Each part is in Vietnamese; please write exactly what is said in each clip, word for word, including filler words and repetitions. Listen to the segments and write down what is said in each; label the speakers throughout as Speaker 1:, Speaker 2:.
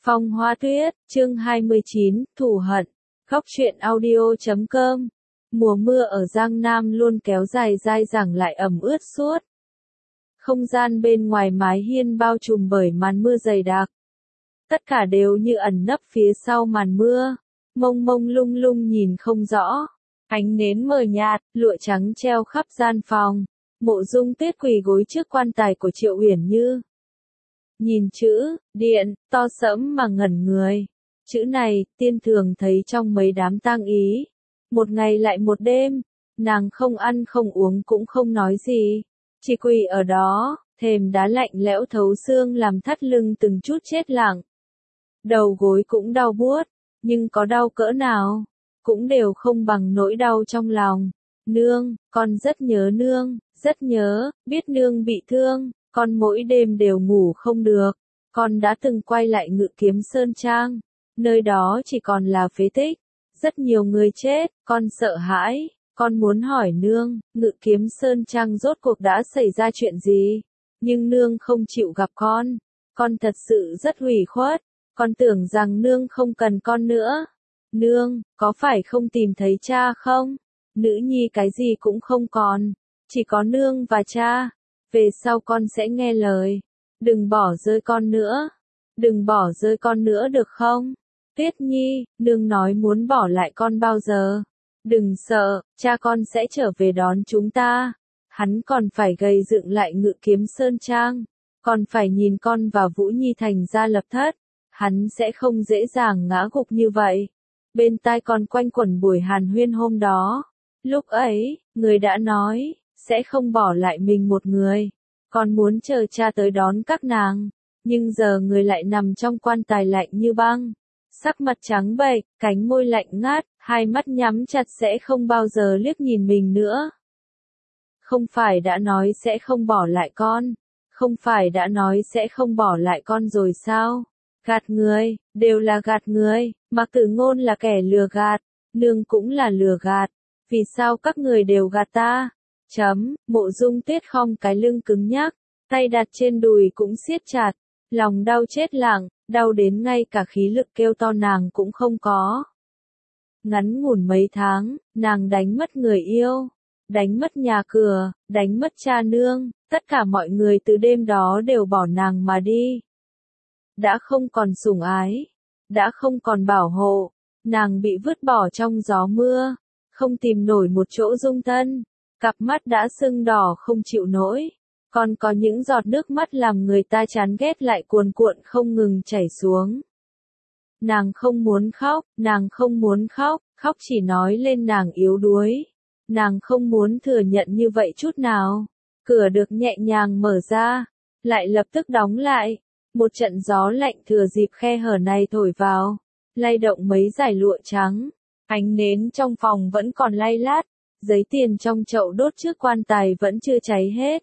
Speaker 1: Phong Hoa Tuyết, chương hai mươi chín, Thù Hận. Góc truyện audio chấm com. Mùa mưa ở Giang Nam luôn kéo dài dai dẳng lại ẩm ướt suốt. Không gian bên ngoài mái hiên bao trùm bởi màn mưa dày đặc. Tất cả đều như ẩn nấp phía sau màn mưa, mông mông lung lung nhìn không rõ. Ánh nến mờ nhạt, lụa trắng treo khắp gian phòng. Mộ Dung Tuyết quỳ gối trước quan tài của Triệu Uyển Như. Nhìn chữ, điện, to sẫm mà ngẩn người. Chữ này, tiên thường thấy trong mấy đám tang ý. Một ngày lại một đêm, nàng không ăn không uống cũng không nói gì. Chỉ quỳ ở đó, thềm đá lạnh lẽo thấu xương làm thắt lưng từng chút chết lặng. Đầu gối cũng đau buốt, nhưng có đau cỡ nào, cũng đều không bằng nỗi đau trong lòng. Nương, con rất nhớ nương, rất nhớ, biết nương bị thương. Con mỗi đêm đều ngủ không được, con đã từng quay lại Ngự Kiếm Sơn Trang, nơi đó chỉ còn là phế tích, rất nhiều người chết, con sợ hãi, con muốn hỏi nương, Ngự Kiếm Sơn Trang rốt cuộc đã xảy ra chuyện gì, nhưng nương không chịu gặp con, con thật sự rất ủy khuất, con tưởng rằng nương không cần con nữa. Nương, có phải không tìm thấy cha không? Nữ nhi cái gì cũng không còn, chỉ có nương và cha. Về sau con sẽ nghe lời. Đừng bỏ rơi con nữa. Đừng bỏ rơi con nữa được không? Tuyết Nhi, nương nói muốn bỏ lại con bao giờ? Đừng sợ, cha con sẽ trở về đón chúng ta. Hắn còn phải gây dựng lại Ngự Kiếm Sơn Trang. Còn phải nhìn con và Vũ Nhi thành gia lập thất. Hắn sẽ không dễ dàng ngã gục như vậy. Bên tai con quanh quẩn buổi hàn huyên hôm đó. Lúc ấy, người đã nói sẽ không bỏ lại mình một người, còn muốn chờ cha tới đón các nàng, nhưng giờ người lại nằm trong quan tài lạnh như băng, sắc mặt trắng bệch, cánh môi lạnh ngắt, hai mắt nhắm chặt sẽ không bao giờ liếc nhìn mình nữa. Không phải đã nói sẽ không bỏ lại con, không phải đã nói sẽ không bỏ lại con rồi sao? Gạt người, đều là gạt người, Mạc Tử Ngôn là kẻ lừa gạt, nương cũng là lừa gạt, vì sao các người đều gạt ta? Chấm, Mộ Dung Tuyết khom cái lưng cứng nhắc, tay đặt trên đùi cũng siết chặt, lòng đau chết lặng, đau đến ngay cả khí lực kêu to nàng cũng không có. Ngắn ngủn mấy tháng, nàng đánh mất người yêu, đánh mất nhà cửa, đánh mất cha nương, tất cả mọi người từ đêm đó đều bỏ nàng mà đi. Đã không còn sủng ái, đã không còn bảo hộ, nàng bị vứt bỏ trong gió mưa, không tìm nổi một chỗ dung thân. Cặp mắt đã sưng đỏ không chịu nổi, còn có những giọt nước mắt làm người ta chán ghét lại cuồn cuộn không ngừng chảy xuống. Nàng không muốn khóc, nàng không muốn khóc, khóc chỉ nói lên nàng yếu đuối. Nàng không muốn thừa nhận như vậy chút nào. Cửa được nhẹ nhàng mở ra, lại lập tức đóng lại. Một trận gió lạnh thừa dịp khe hở này thổi vào, lay động mấy dải lụa trắng. Ánh nến trong phòng vẫn còn lay lát. Giấy tiền trong chậu đốt trước quan tài vẫn chưa cháy hết.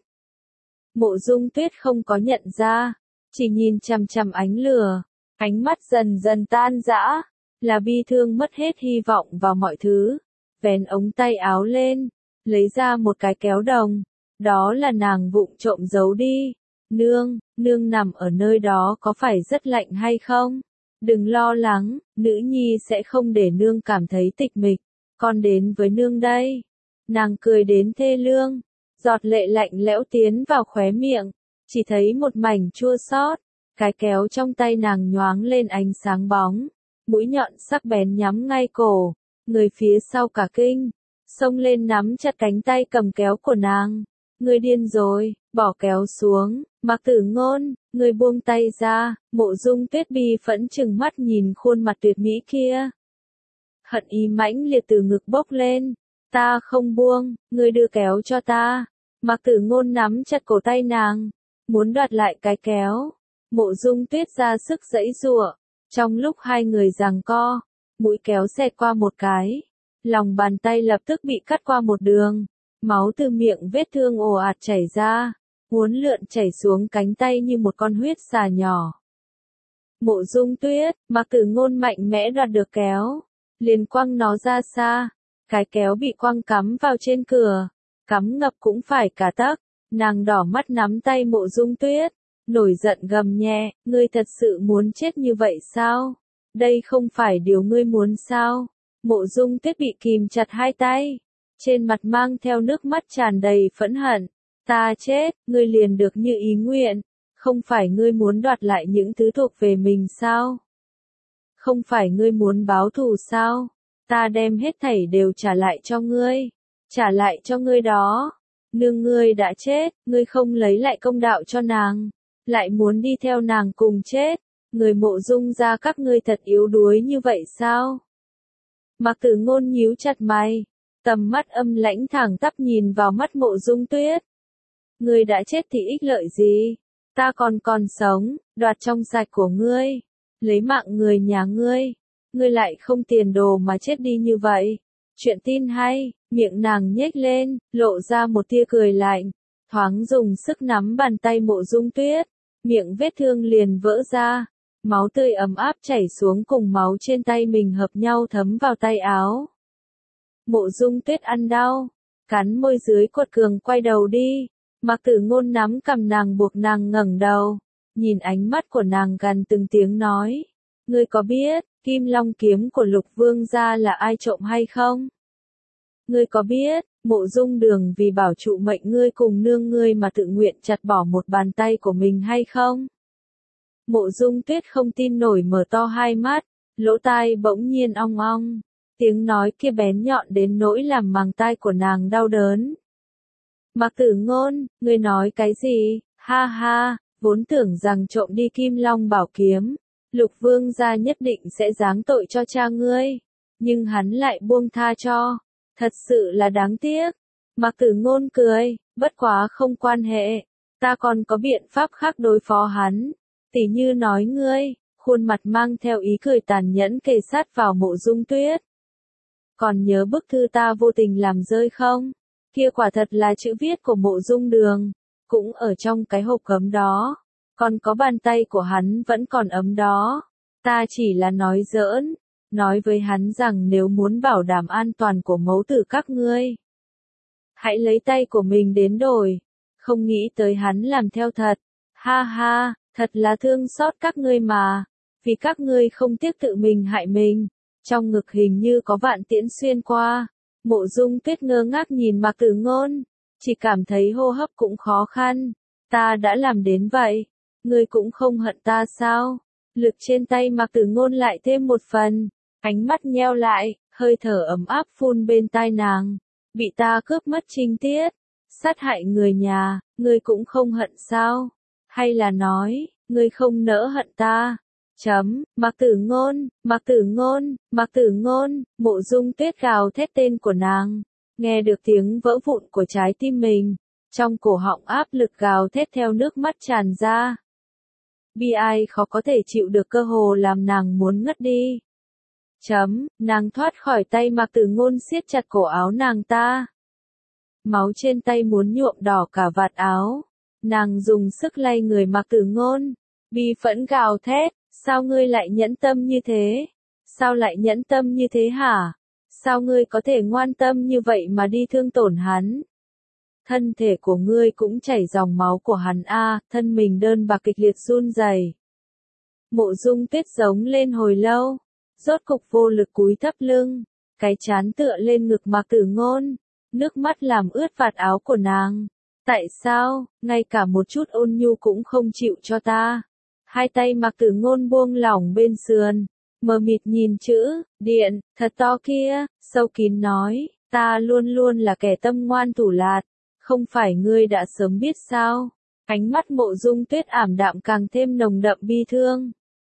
Speaker 1: Mộ Dung Tuyết không có nhận ra, chỉ nhìn chằm chằm ánh lửa, ánh mắt dần dần tan rã, là bi thương mất hết hy vọng vào mọi thứ. Vén ống tay áo lên, lấy ra một cái kéo đồng, đó là nàng vụng trộm giấu đi. Nương, nương nằm ở nơi đó có phải rất lạnh hay không? Đừng lo lắng, nữ nhi sẽ không để nương cảm thấy tịch mịch. Con đến với nương đây. Nàng cười đến thê lương, giọt lệ lạnh lẽo tiến vào khóe miệng, chỉ thấy một mảnh chua xót, cái kéo trong tay nàng nhoáng lên ánh sáng bóng, mũi nhọn sắc bén nhắm ngay cổ, người phía sau cả kinh, xông lên nắm chặt cánh tay cầm kéo của nàng. Người điên rồi, bỏ kéo xuống, Mạc Tử Ngôn, người buông tay ra. Mộ Dung Tuyết bi phẫn trừng mắt nhìn khuôn mặt tuyệt mỹ kia. Hận ý mãnh liệt từ ngực bốc lên. Ta không buông, ngươi đưa kéo cho ta. Mạc Tử Ngôn nắm chặt cổ tay nàng, muốn đoạt lại cái kéo. Mộ Dung Tuyết ra sức giãy giụa. Trong lúc hai người giằng co, mũi kéo xẹt qua một cái, lòng bàn tay lập tức bị cắt qua một đường, máu từ miệng vết thương ồ ạt chảy ra, uốn lượn chảy xuống cánh tay như một con huyết xà nhỏ. Mộ Dung Tuyết, Mạc Tử Ngôn mạnh mẽ đoạt được kéo, liền quăng nó ra xa. Cái kéo bị quăng cắm vào trên cửa, cắm ngập cũng phải cả tấc. Nàng đỏ mắt nắm tay Mộ Dung Tuyết, nổi giận gầm nhẹ, ngươi thật sự muốn chết như vậy sao? Đây không phải điều ngươi muốn sao? Mộ Dung Tuyết bị kìm chặt hai tay, trên mặt mang theo nước mắt tràn đầy phẫn hận. Ta chết, ngươi liền được như ý nguyện, không phải ngươi muốn đoạt lại những thứ thuộc về mình sao? Không phải ngươi muốn báo thù sao? Ta đem hết thảy đều trả lại cho ngươi, trả lại cho ngươi đó. Nương ngươi đã chết, ngươi không lấy lại công đạo cho nàng, lại muốn đi theo nàng cùng chết. Người Mộ Dung gia các ngươi thật yếu đuối như vậy sao? Mạc Tử Ngôn nhíu chặt mày, tầm mắt âm lãnh thẳng tắp nhìn vào mắt Mộ Dung Tuyết. Ngươi đã chết thì ích lợi gì? Ta còn còn sống, đoạt trong sạch của ngươi, lấy mạng người nhà ngươi, ngươi lại không tiền đồ mà chết đi như vậy. Chuyện tin hay, miệng nàng nhếch lên, lộ ra một tia cười lạnh, thoáng dùng sức nắm bàn tay Mộ Dung Tuyết, miệng vết thương liền vỡ ra, máu tươi ấm áp chảy xuống cùng máu trên tay mình hợp nhau thấm vào tay áo. Mộ Dung Tuyết ăn đau, cắn môi dưới cuột cường quay đầu đi. Mạc Tử Ngôn nắm cầm nàng buộc nàng ngẩng đầu, nhìn ánh mắt của nàng gần từng tiếng nói, ngươi có biết, Kim Long kiếm của Lục Vương gia là ai trộm hay không? Ngươi có biết, Mộ Dung Đường vì bảo trụ mệnh ngươi cùng nương ngươi mà tự nguyện chặt bỏ một bàn tay của mình hay không? Mộ Dung Tuyết không tin nổi mở to hai mắt, lỗ tai bỗng nhiên ong ong, tiếng nói kia bén nhọn đến nỗi làm màng tai của nàng đau đớn. Mạc Tử Ngôn, ngươi nói cái gì? Ha ha, vốn tưởng rằng trộm đi Kim Long bảo kiếm, Lục Vương gia nhất định sẽ giáng tội cho cha ngươi, nhưng hắn lại buông tha cho, thật sự là đáng tiếc. Mạc Tử Ngôn cười, bất quá không quan hệ, ta còn có biện pháp khác đối phó hắn, tỉ như nói ngươi, khuôn mặt mang theo ý cười tàn nhẫn kề sát vào Mộ Dung Tuyết. Còn nhớ bức thư ta vô tình làm rơi không? Kia quả thật là chữ viết của Mộ Dung Đường, cũng ở trong cái hộp gấm đó, còn có bàn tay của hắn vẫn còn ấm đó. Ta chỉ là nói giỡn, nói với hắn rằng nếu muốn bảo đảm an toàn của mẫu tử các ngươi, hãy lấy tay của mình đến đổi. Không nghĩ tới hắn làm theo thật. Ha ha, thật là thương xót các ngươi mà, vì các ngươi không tiếc tự mình hại mình. Trong ngực hình như có vạn tiễn xuyên qua. Mộ Dung Tuyết ngơ ngác nhìn Mạc Tử Ngôn, chỉ cảm thấy hô hấp cũng khó khăn. Ta đã làm đến vậy, ngươi cũng không hận ta sao? Lực trên tay Mạc Tử Ngôn lại thêm một phần, ánh mắt nheo lại, hơi thở ấm áp phun bên tai nàng. Bị ta cướp mất trinh tiết, sát hại người nhà, ngươi cũng không hận sao? Hay là nói, ngươi không nỡ hận ta? Chấm, Mạc Tử Ngôn, Mạc Tử Ngôn, Mạc Tử Ngôn, Mộ Dung Tuyết gào thét tên của nàng, nghe được tiếng vỡ vụn của trái tim mình, trong cổ họng áp lực gào thét theo nước mắt tràn ra. Bi ai khó có thể chịu được, cơ hồ làm nàng muốn ngất đi. Chấm, nàng thoát khỏi tay Mạc Tử Ngôn siết chặt cổ áo nàng ta. Máu trên tay muốn nhuộm đỏ cả vạt áo, nàng dùng sức lay người Mạc Tử Ngôn, bi phẫn gào thét. Sao ngươi lại nhẫn tâm như thế? Sao lại nhẫn tâm như thế hả? Sao ngươi có thể ngoan tâm như vậy mà đi thương tổn hắn? Thân thể của ngươi cũng chảy dòng máu của hắn a, à, thân mình đơn bạc kịch liệt run rẩy. Mộ Dung Tuyết giống lên hồi lâu, rốt cục vô lực cúi thấp lưng, cái trán tựa lên ngực Mạc Tử Ngôn, nước mắt làm ướt vạt áo của nàng. Tại sao, ngay cả một chút ôn nhu cũng không chịu cho ta? Hai tay Mạc Tử Ngôn buông lỏng bên sườn, mờ mịt nhìn chữ điện thật to kia, sâu kín nói, ta luôn luôn là kẻ tâm ngoan thủ lạt, không phải ngươi đã sớm biết sao? Ánh mắt Mộ Dung Tuyết ảm đạm càng thêm nồng đậm bi thương.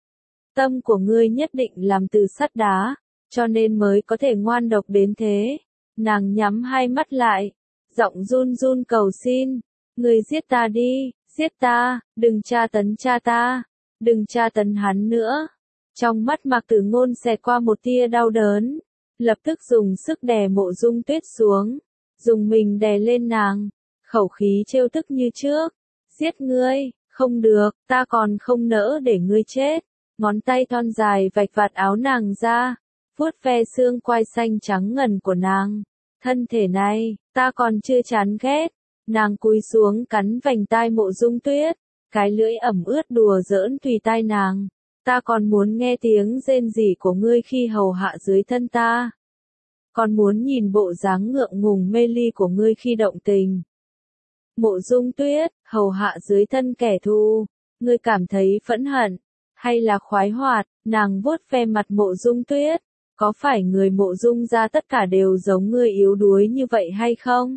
Speaker 1: Tâm của ngươi nhất định làm từ sắt đá, cho nên mới có thể ngoan độc đến thế. Nàng nhắm hai mắt lại, giọng run run cầu xin, ngươi giết ta đi, giết ta, đừng tra tấn cha ta. Đừng tra tấn hắn nữa. Trong mắt Mạc Tử Ngôn xẹt qua một tia đau đớn, lập tức dùng sức đè Mộ Dung Tuyết xuống, dùng mình đè lên nàng, khẩu khí trêu tức như trước. Giết ngươi, không được, ta còn không nỡ để ngươi chết. Ngón tay thon dài vạch vạt áo nàng ra, vuốt ve xương quai xanh trắng ngần của nàng. Thân thể này, ta còn chưa chán ghét. Nàng cúi xuống cắn vành tai Mộ Dung Tuyết, cái lưỡi ẩm ướt đùa giỡn tùy tai nàng. Ta còn muốn nghe tiếng rên rỉ của ngươi khi hầu hạ dưới thân ta. Còn muốn nhìn bộ dáng ngượng ngùng mê ly của ngươi khi động tình. Mộ Dung Tuyết, hầu hạ dưới thân kẻ thù, ngươi cảm thấy phẫn hận, hay là khoái hoạt? Nàng vuốt ve mặt Mộ Dung Tuyết, có phải người Mộ Dung gia tất cả đều giống ngươi yếu đuối như vậy hay không?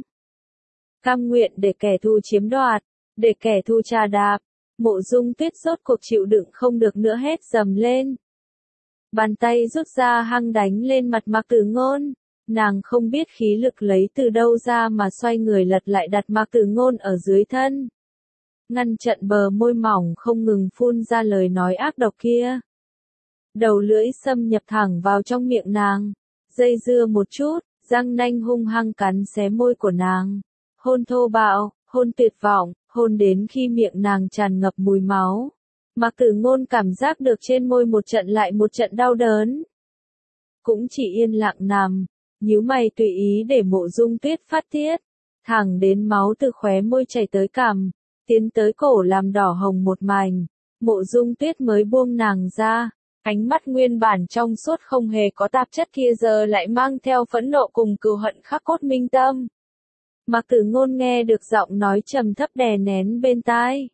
Speaker 1: Cam nguyện để kẻ thù chiếm đoạt, để kẻ thù trà đạp. Mộ Dung Tuyết rốt cuộc chịu đựng không được nữa hét dầm lên. Bàn tay rút ra hăng đánh lên mặt Mạc Tử Ngôn. Nàng không biết khí lực lấy từ đâu ra mà xoay người lật lại đặt Mạc Tử Ngôn ở dưới thân. Ngăn chặn bờ môi mỏng không ngừng phun ra lời nói ác độc kia. Đầu lưỡi xâm nhập thẳng vào trong miệng nàng. Dây dưa một chút, răng nanh hung hăng cắn xé môi của nàng. Hôn thô bạo, hôn tuyệt vọng, hôn đến khi miệng nàng tràn ngập mùi máu. Mạc Tử Ngôn cảm giác được trên môi một trận lại một trận đau đớn. Cũng chỉ yên lặng nằm, nhíu mày tùy ý để Mộ Dung Tuyết phát tiết, thẳng đến máu từ khóe môi chảy tới cằm, tiến tới cổ làm đỏ hồng một mảnh. Mộ Dung Tuyết mới buông nàng ra, ánh mắt nguyên bản trong suốt không hề có tạp chất kia giờ lại mang theo phẫn nộ cùng cừu hận khắc cốt minh tâm. Mạc Tử Ngôn nghe được giọng nói trầm thấp đè nén bên tai.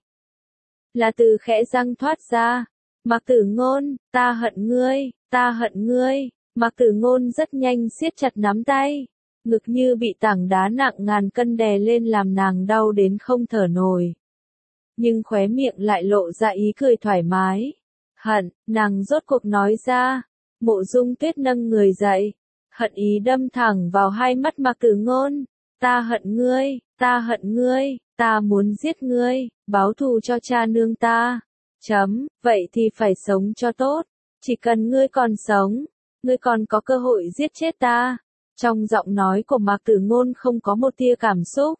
Speaker 1: Là từ khẽ răng thoát ra. Mạc Tử Ngôn, ta hận ngươi, ta hận ngươi. Mạc Tử Ngôn rất nhanh siết chặt nắm tay. Ngực như bị tảng đá nặng ngàn cân đè lên làm nàng đau đến không thở nổi. Nhưng khóe miệng lại lộ ra ý cười thoải mái. Hận, nàng rốt cuộc nói ra. Mộ Dung Tuyết nâng người dậy. Hận ý đâm thẳng vào hai mắt Mạc Tử Ngôn. Ta hận ngươi, ta hận ngươi, ta muốn giết ngươi, báo thù cho cha nương ta. Chấm, vậy thì phải sống cho tốt. Chỉ cần ngươi còn sống, ngươi còn có cơ hội giết chết ta. Trong giọng nói của Mạc Tử Ngôn không có một tia cảm xúc.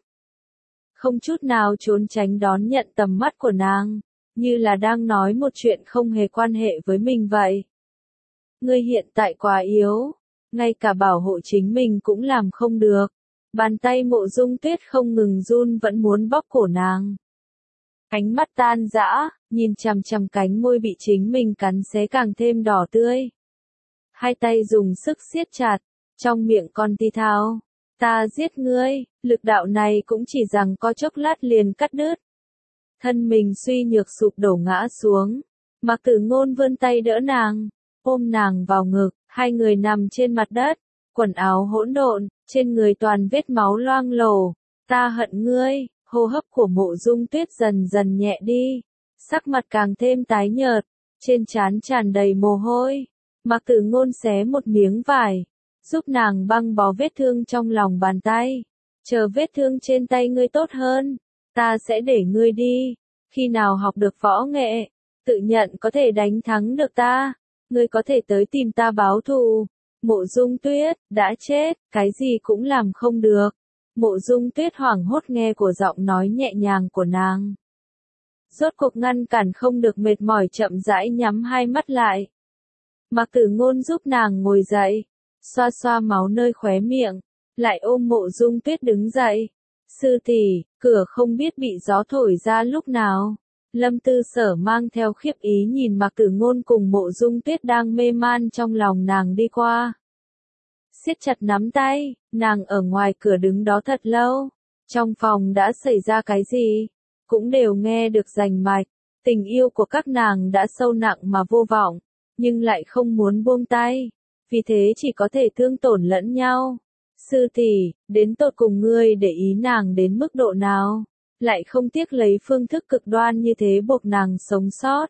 Speaker 1: Không chút nào trốn tránh đón nhận tầm mắt của nàng, như là đang nói một chuyện không hề quan hệ với mình vậy. Ngươi hiện tại quá yếu, ngay cả bảo hộ chính mình cũng làm không được. Bàn tay Mộ Dung Tuyết không ngừng run vẫn muốn bóp cổ nàng. Ánh mắt tan rã, nhìn chằm chằm cánh môi bị chính mình cắn xé càng thêm đỏ tươi. Hai tay dùng sức siết chặt, trong miệng còn thì thào. Ta giết ngươi, lực đạo này cũng chỉ rằng có chốc lát liền cắt đứt. Thân mình suy nhược sụp đổ ngã xuống. Mạc Tử Ngôn vươn tay đỡ nàng, ôm nàng vào ngực, hai người nằm trên mặt đất. Quần áo hỗn độn, trên người toàn vết máu loang lổ. Ta hận ngươi, hô hấp của Mộ Dung Tuyết dần dần nhẹ đi. Sắc mặt càng thêm tái nhợt, trên trán tràn đầy mồ hôi. Mạc Tử Ngôn xé một miếng vải, giúp nàng băng bó vết thương trong lòng bàn tay. Chờ vết thương trên tay ngươi tốt hơn, ta sẽ để ngươi đi. Khi nào học được võ nghệ, tự nhận có thể đánh thắng được ta, ngươi có thể tới tìm ta báo thù. Mộ Dung Tuyết, đã chết, cái gì cũng làm không được. Mộ Dung Tuyết hoảng hốt nghe của giọng nói nhẹ nhàng của nàng. Rốt cuộc ngăn cản không được mệt mỏi chậm rãi nhắm hai mắt lại. Mạc Tử Ngôn giúp nàng ngồi dậy, xoa xoa máu nơi khóe miệng, lại ôm Mộ Dung Tuyết đứng dậy. Sư tỷ, cửa không biết bị gió thổi ra lúc nào. Lâm Tư Sở mang theo khiếp ý nhìn Mạc Tử Ngôn cùng Mộ Dung Tuyết đang mê man trong lòng nàng đi qua. Siết chặt nắm tay, nàng ở ngoài cửa đứng đó thật lâu. Trong phòng đã xảy ra cái gì, cũng đều nghe được rành mạch. Tình yêu của các nàng đã sâu nặng mà vô vọng, nhưng lại không muốn buông tay. Vì thế chỉ có thể thương tổn lẫn nhau. Sư tỷ, đến tột cùng ngươi để ý nàng đến mức độ nào? Lại không tiếc lấy phương thức cực đoan như thế buộc nàng sống sót.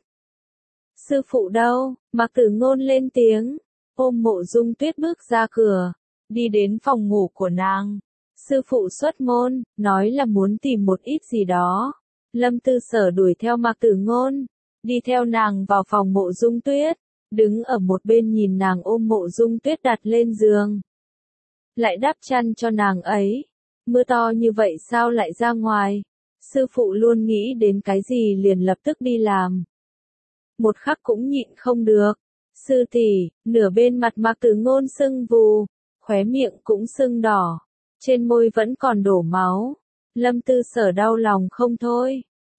Speaker 1: Sư phụ đâu? Mạc Tử Ngôn lên tiếng, ôm Mộ Dung Tuyết bước ra cửa, đi đến phòng ngủ của nàng. Sư phụ xuất môn, nói là muốn tìm một ít gì đó. Lâm Tư Sở đuổi theo Mạc Tử Ngôn, đi theo nàng vào phòng Mộ Dung Tuyết, đứng ở một bên nhìn nàng ôm Mộ Dung Tuyết đặt lên giường. Lại đắp chăn cho nàng ấy. Mưa to như vậy sao lại ra ngoài? Sư phụ luôn nghĩ đến cái gì liền lập tức đi làm. Một khắc cũng nhịn không được. Sư tỷ, nửa bên mặt Mạc Tử Ngôn sưng vù, khóe miệng cũng sưng đỏ, trên môi vẫn còn đổ máu. Lâm Tư Sở đau lòng không thôi.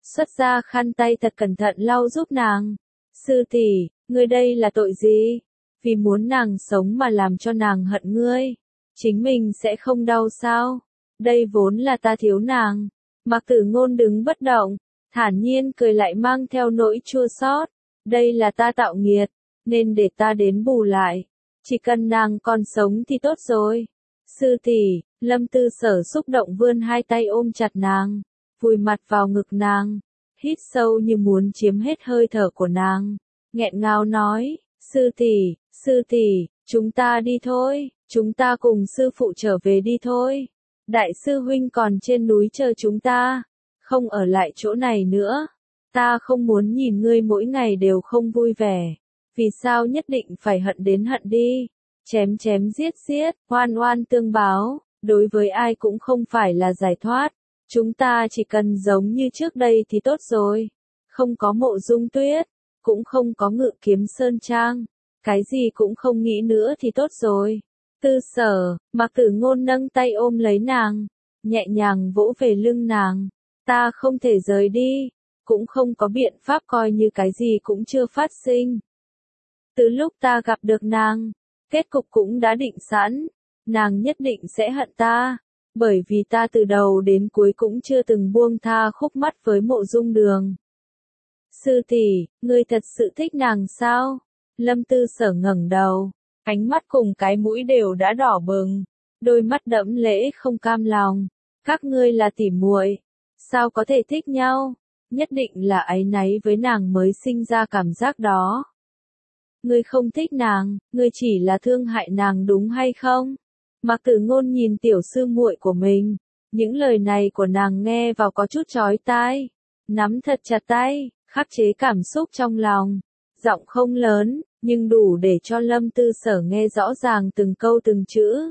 Speaker 1: xuất ra khăn tay thật cẩn thận lau giúp nàng. Sư tỷ, ngươi đây là tội gì? Vì muốn nàng sống mà làm cho nàng hận ngươi. Chính mình sẽ không đau sao? Đây vốn là ta thiếu nàng. Mạc Tử Ngôn đứng bất động, thản nhiên cười lại mang theo nỗi chua xót. Đây là ta tạo nghiệt, nên để ta đến bù lại. Chỉ cần nàng còn sống thì tốt rồi. Sư tỷ, Lâm Tư Sở xúc động vươn hai tay ôm chặt nàng, vùi mặt vào ngực nàng, hít sâu như muốn chiếm hết hơi thở của nàng, nghẹn ngào nói, sư tỷ, sư tỷ, chúng ta đi thôi, chúng ta cùng sư phụ trở về đi thôi. Đại sư huynh còn trên núi chờ chúng ta, không ở lại chỗ này nữa. Ta không muốn nhìn ngươi mỗi ngày đều không vui vẻ. Vì sao nhất định phải hận đến hận đi? Chém chém giết giết, oan oan tương báo, đối với ai cũng không phải là giải thoát. Chúng ta chỉ cần giống như trước đây thì tốt rồi. Không có Mộ Dung Tuyết, cũng không có Ngự Kiếm Sơn Trang, cái gì cũng không nghĩ nữa thì tốt rồi. Tư Sở, Mạc Tử Ngôn nâng tay ôm lấy nàng, nhẹ nhàng vỗ về lưng nàng. Ta không thể rời đi, cũng không có biện pháp coi như cái gì cũng chưa phát sinh. Từ lúc ta gặp được nàng, kết cục cũng đã định sẵn, nàng nhất định sẽ hận ta, bởi vì ta từ đầu đến cuối cũng chưa từng buông tha khúc mắc với Mộ Dung Đường. Sư tỷ, ngươi thật sự thích nàng sao? Lâm Tư Sở ngẩng đầu, ánh mắt cùng cái mũi đều đã đỏ bừng, đôi mắt đẫm lễ không cam lòng. Các ngươi là tỉ muội, sao có thể thích nhau? Nhất định là áy náy với nàng mới sinh ra cảm giác đó. Ngươi không thích nàng, ngươi chỉ là thương hại nàng đúng hay không? Mạc Tử Ngôn nhìn tiểu sư muội của mình, những lời này của nàng nghe vào có chút chói tai, nắm thật chặt tay, khắc chế cảm xúc trong lòng, giọng không lớn, nhưng đủ để cho Lâm Tư Sở nghe rõ ràng từng câu từng chữ.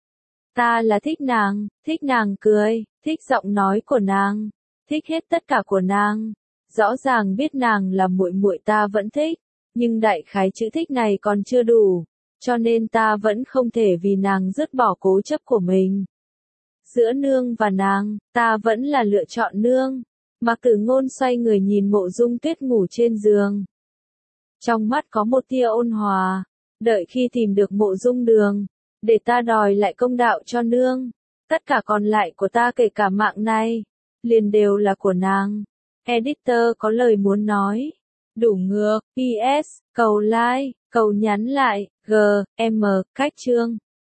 Speaker 1: Ta là thích nàng, thích nàng cười, thích giọng nói của nàng, thích hết tất cả của nàng. Rõ ràng biết nàng là muội muội ta vẫn thích, nhưng đại khái chữ thích này còn chưa đủ, cho nên ta vẫn không thể vì nàng dứt bỏ cố chấp của mình. Giữa nương và nàng, ta vẫn là lựa chọn nương. Mạc Tử Ngôn xoay người nhìn Mộ Dung Tuyết ngủ trên giường. Trong mắt có một tia ôn hòa, đợi khi tìm được Mộ Dung Đường, để ta đòi lại công đạo cho nương. Tất cả còn lại của ta kể cả mạng này, liền đều là của nàng. Editor có lời muốn nói. Đủ ngược, pê ét, cầu like, cầu nhắn lại, G, M, cách chương.